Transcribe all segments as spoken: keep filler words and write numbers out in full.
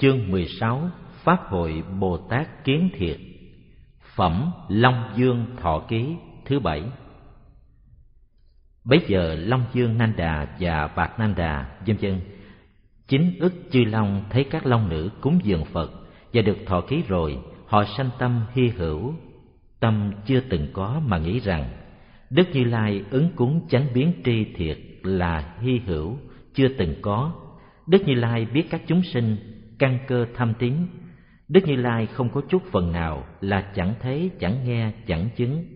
Chương mười sáu. Pháp hội Bồ Tát Kiến Thiệt. Phẩm Long Dương Thọ Ký thứ bảy. Bấy giờ Long Dương Nanda và Bạc Nanda vân vân chín ức chư long thấy các long nữ cúng dường Phật và được thọ ký rồi, họ sanh tâm hy hữu, tâm chưa từng có mà nghĩ rằng Đức Như Lai ứng cúng chánh biến tri thiệt là hy hữu chưa từng có. Đức Như Lai biết các chúng sinh căn cơ thâm tín. Đức Như Lai không có chút phần nào là chẳng thấy, chẳng nghe, chẳng chứng.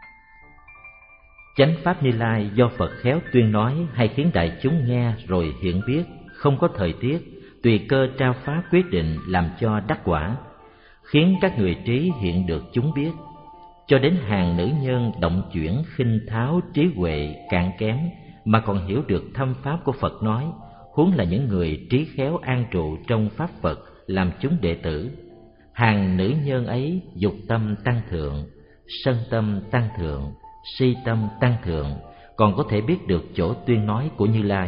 Chánh pháp Như Lai do Phật khéo tuyên nói hay khiến đại chúng nghe rồi hiện biết, không có thời tiết, tùy cơ trao pháp quyết định làm cho đắc quả, khiến các người trí hiện được chúng biết. Cho đến hàng nữ nhân động chuyển khinh tháo trí huệ cạn kém mà còn hiểu được thâm pháp của Phật nói, huống là những người trí khéo an trụ trong pháp Phật làm chúng đệ tử. Hàng nữ nhân ấy dục tâm tăng thượng, sân tâm tăng thượng, si tâm tăng thượng, còn có thể biết được chỗ tuyên nói của Như Lai.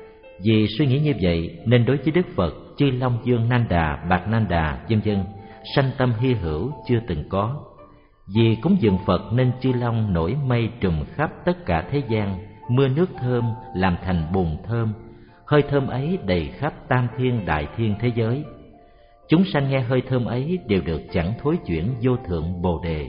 Vì suy nghĩ như vậy nên đối với Đức Phật, chư Long Dương Nanda, Bạc Nanda vân vân sanh tâm hy hữu chưa từng có. Vì cúng dường Phật nên chư long nổi mây trùm khắp tất cả thế gian, mưa nước thơm làm thành bùn thơm, hơi thơm ấy đầy khắp tam thiên đại thiên thế giới. Chúng sanh nghe hơi thơm ấy đều được chẳng thối chuyển vô thượng Bồ Đề.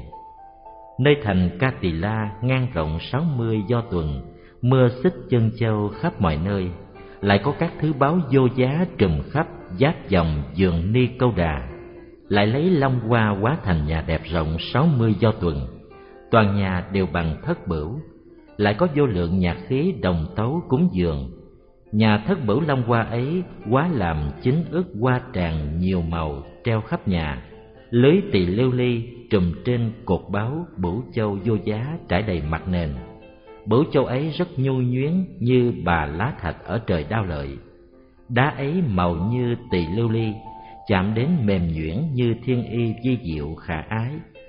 Nơi thành Ca Tỳ La ngang rộng sáu mươi do tuần, mưa xích chân châu khắp mọi nơi, lại có các thứ báu vô giá trùm khắp giáp dòng vườn Ni Câu Đà, lại lấy long hoa hóa thành nhà đẹp rộng sáu mươi do tuần, toàn nhà đều bằng thất bửu, lại có vô lượng nhạc khí đồng tấu cúng dường. Nhà thất bửu long hoa ấy hóa làm chín ức hoa tràng nhiều màu treo khắp nhà, lưới tỳ lưu ly trùm trên cột báu bửu châu vô giá trải đầy mặt nền. Bửu châu ấy rất nhu nhuyến như bà lá thạch ở trời Đao Lợi. Đá ấy màu như tỳ lưu ly, chạm đến mềm nhuyễn như thiên y vi diệu khả ái.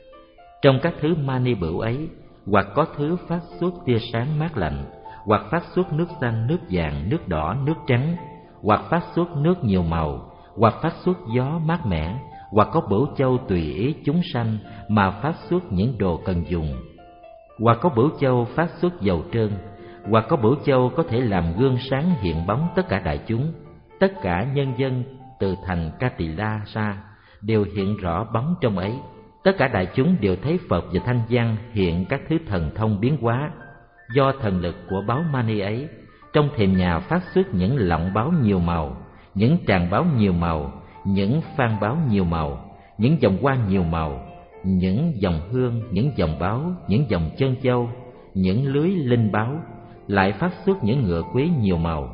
Trong các thứ mani bửu ấy, hoặc có thứ phát xuất tia sáng mát lạnh, hoặc phát xuất nước xanh, nước vàng, nước đỏ, nước trắng, hoặc phát xuất nước nhiều màu, hoặc phát xuất gió mát mẻ, hoặc có bửu châu tùy ý chúng sanh mà phát xuất những đồ cần dùng, hoặc có bửu châu phát xuất dầu trơn, hoặc có bửu châu có thể làm gương sáng hiện bóng tất cả đại chúng. Tất cả nhân dân từ thành Ca Tỳ La ra đều hiện rõ bóng trong ấy. Tất cả đại chúng đều thấy Phật và Thanh Văn hiện các thứ thần thông biến hóa. Do thần lực của báu mani ấy, trong thềm nhà phát xuất những lọng báu nhiều màu, những tràng báu nhiều màu, những phan báu nhiều màu, những dòng hoa nhiều màu, những dòng hương, những dòng báu, những dòng chân châu, những lưới linh báu, lại phát xuất những ngựa quý nhiều màu.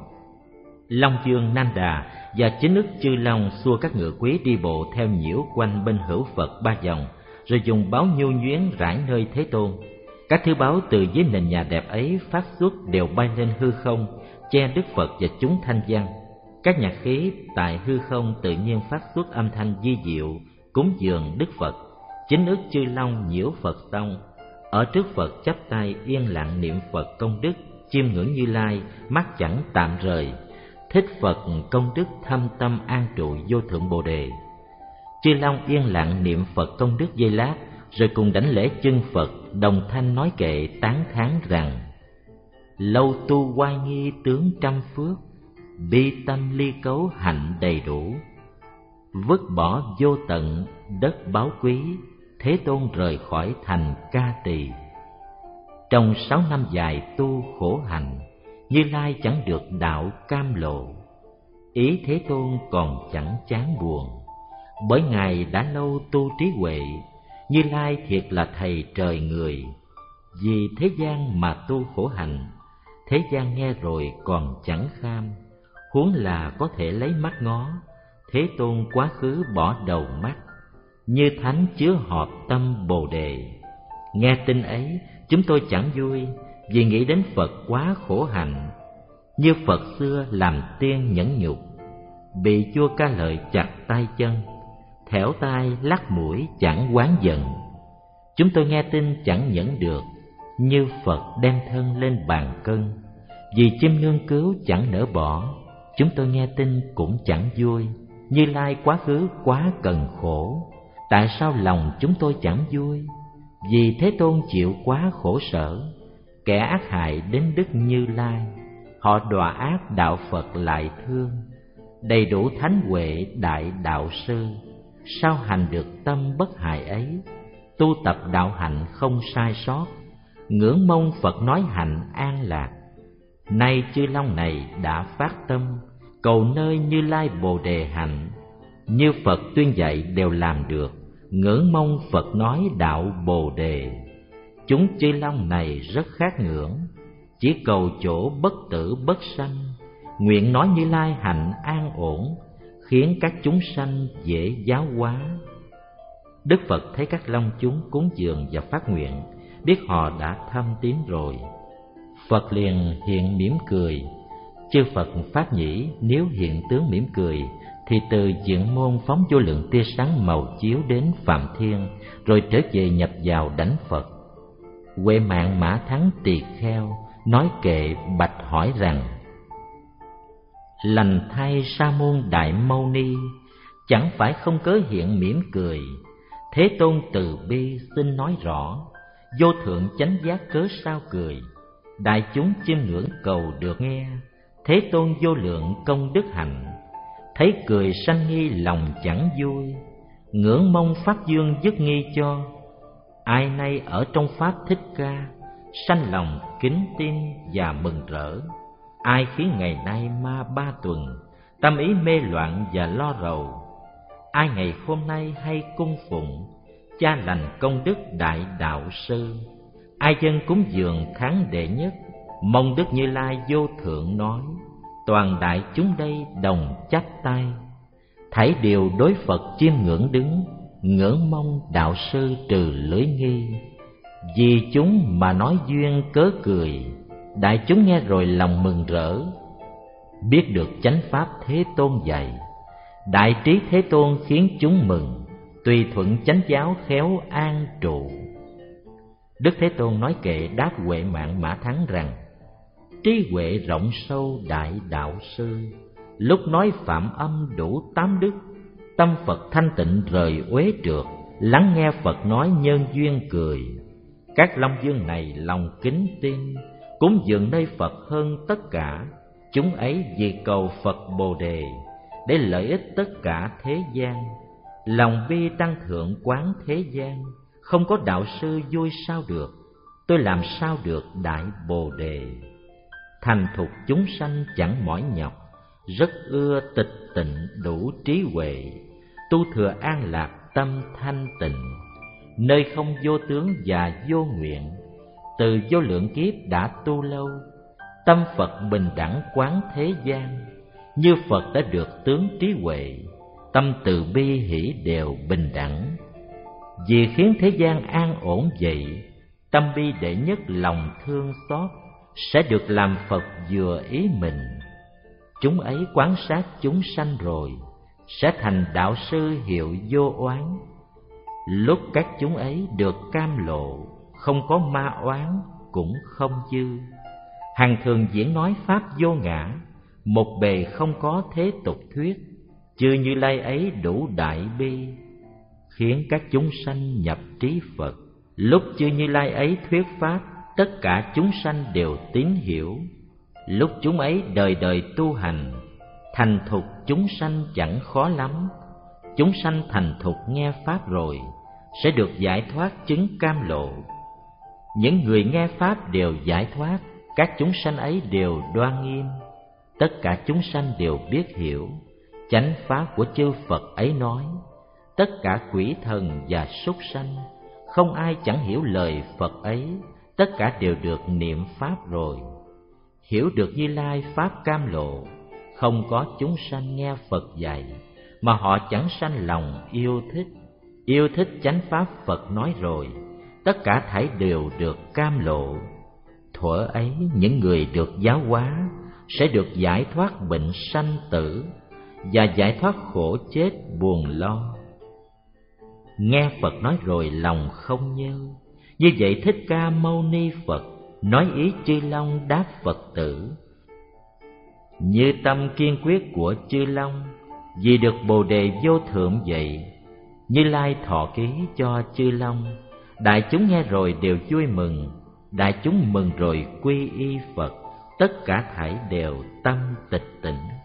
Long Dương Nanda và chín ức chư long xua các ngựa quý đi bộ theo nhiễu quanh bên hữu Phật ba vòng, rồi dùng báu nhu nhuyến rải nơi Thế Tôn. Các thứ báu từ dưới nền nhà đẹp ấy phát xuất đều bay lên hư không, che Đức Phật và chúng thanh văn. Các nhạc khí tại hư không tự nhiên phát xuất âm thanh vi diệu cúng dường Đức Phật. Chín ức chư long nhiễu Phật xong, ở trước Phật chắp tay yên lặng niệm Phật công đức, chiêm ngưỡng Như Lai, mắt chẳng tạm rời, thích Phật công đức thâm tâm an trụ vô thượng Bồ Đề. Chư long yên lặng niệm Phật công đức giây lát, rồi cùng đảnh lễ chân Phật, đồng thanh nói kệ tán thán rằng: lâu tu oai nghi tướng trăm phước, bi tâm ly cấu hạnh đầy đủ, vứt bỏ vô tận đất báu quý, Thế Tôn rời khỏi thành Ca Tỳ. Trong sáu năm dài tu khổ hạnh, Như Lai chẳng được đạo cam lộ, ý Thế Tôn còn chẳng chán buồn. Bởi Ngài đã lâu tu trí huệ, Như Lai thiệt là thầy trời người. Vì thế gian mà tu khổ hạnh, thế gian nghe rồi còn chẳng kham, huống là có thể lấy mắt ngó, Thế Tôn quá khứ bỏ đầu mắt, như thánh chứa họp tâm Bồ Đề. Nghe tin ấy chúng tôi chẳng vui, vì nghĩ đến Phật quá khổ hạnh. Như Phật xưa làm tiên nhẫn nhục, bị vua ca lợi chặt tay chân, thẻo tai lắc mũi chẳng oán giận. Chúng tôi nghe tin chẳng nhẫn được, như Phật đem thân lên bàn cân, vì chim nương cứu chẳng nỡ bỏ. Chúng tôi nghe tin cũng chẳng vui, Như Lai quá khứ quá cần khổ, tại sao lòng chúng tôi chẳng vui? Vì Thế Tôn chịu quá khổ sở, kẻ ác hại đến Đức Như Lai, họ đọa ác đạo Phật lại thương. Đầy đủ thánh huệ đại đạo sư, sao hành được tâm bất hại ấy? Tu tập đạo hạnh không sai sót, ngưỡng mong Phật nói hạnh an lạc. Nay chư Long này đã phát tâm, cầu nơi Như Lai Bồ Đề hạnh. Như Phật tuyên dạy đều làm được, ngưỡng mong Phật nói đạo Bồ Đề. Chúng chư Long này rất khát ngưỡng, chỉ cầu chỗ bất tử bất sanh, nguyện nói Như Lai hạnh an ổn, khiến các chúng sanh dễ giáo hóa. Đức Phật thấy các long chúng cúng dường và phát nguyện, biết họ đã thâm tín rồi. Phật liền hiện mỉm cười. Chư Phật phát nhĩ, nếu hiện tướng mỉm cười, thì từ diện môn phóng vô lượng tia sáng màu chiếu đến Phạm Thiên, rồi trở về nhập vào đảnh Phật. Huệ Mạng Mã Thắng Tỳ Kheo nói kệ bạch hỏi rằng: lành thay Sa môn Đại Mâu Ni, chẳng phải không cớ hiện mỉm cười. Thế Tôn từ bi xin nói rõ, vô thượng chánh giác cớ sao cười. Đại chúng chiêm ngưỡng cầu được nghe, Thế Tôn vô lượng công đức hạnh. Thấy cười sanh nghi lòng chẳng vui, ngưỡng mong phát dương dứt nghi cho. Ai nay ở trong Pháp Thích Ca, sanh lòng kính tin và mừng rỡ. Ai khiến ngày nay ma ba tuần, tâm ý mê loạn và lo rầu. Ai ngày hôm nay hay cung phụng, cha lành công đức đại đạo sư. Ai dân cúng dường tháng đệ nhất, mong Đức Như Lai vô thượng nói. Toàn đại chúng đây đồng chắp tay, thảy đều đối Phật chiêm ngưỡng đứng, ngưỡng mong đạo sư trừ lưỡi nghi. Vì chúng mà nói duyên cớ cười, đại chúng nghe rồi lòng mừng rỡ. Biết được chánh pháp Thế Tôn dạy, đại trí Thế Tôn khiến chúng mừng, tùy thuận chánh giáo khéo an trụ. Đức Thế Tôn nói kệ đáp Huệ Mạng Mã Thắng rằng: trí huệ rộng sâu đại đạo sư, lúc nói phạm âm đủ tám đức. Tâm Phật thanh tịnh rời uế trượt, lắng nghe Phật nói nhân duyên cười. Các long dương này lòng kính tin, cúng dường nơi Phật hơn tất cả. Chúng ấy vì cầu Phật Bồ Đề, để lợi ích tất cả thế gian. Lòng bi tăng thượng quán thế gian, không có đạo sư vui sao được. Tôi làm sao được đại Bồ Đề. Thành thục chúng sanh chẳng mỏi nhọc, rất ưa tịch tịnh đủ trí huệ. Tu thừa an lạc tâm thanh tịnh, nơi không vô tướng và vô nguyện. Từ vô lượng kiếp đã tu lâu, tâm Phật bình đẳng quán thế gian. Như Phật đã được tướng trí huệ, tâm từ bi hỷ đều bình đẳng. Vì khiến thế gian an ổn vậy, tâm bi đệ nhất lòng thương xót, sẽ được làm Phật vừa ý mình. Chúng ấy quán sát chúng sanh rồi, sẽ thành đạo sư hiệu vô oán. Lúc các chúng ấy được cam lộ, không có ma oán cũng không dư. Hằng thường diễn nói pháp vô ngã, một bề không có thế tục thuyết. Chư Như Lai ấy đủ đại bi, khiến các chúng sanh nhập trí Phật. Lúc chư Như Lai ấy thuyết pháp, tất cả chúng sanh đều tín hiểu. Lúc chúng ấy đời đời tu hành, thành thục chúng sanh chẳng khó lắm. Chúng sanh thành thục nghe pháp rồi, sẽ được giải thoát chứng cam lộ. Những người nghe pháp đều giải thoát, các chúng sanh ấy đều đoan nghiêm. Tất cả chúng sanh đều biết hiểu chánh pháp của chư Phật ấy nói. Tất cả quỷ thần và súc sanh, không ai chẳng hiểu lời Phật ấy. Tất cả đều được niệm pháp rồi, hiểu được Như Lai pháp cam lộ. Không có chúng sanh nghe Phật dạy, mà họ chẳng sanh lòng yêu thích. Yêu thích chánh pháp Phật nói rồi, tất cả thảy đều được cam lộ. Thuở ấy những người được giáo hóa sẽ được giải thoát bệnh sanh tử, và giải thoát khổ chết buồn lo. Nghe Phật nói rồi lòng không nhơ, như vậy Thích Ca Mâu Ni Phật nói ý chư long đáp Phật tử. Như tâm kiên quyết của chư long, Vì được Bồ đề vô thượng vậy, Như Lai thọ ký cho chư Long. Đại chúng nghe rồi đều vui mừng, đại chúng mừng rồi quy y Phật, tất cả thảy đều tâm tịch tỉnh.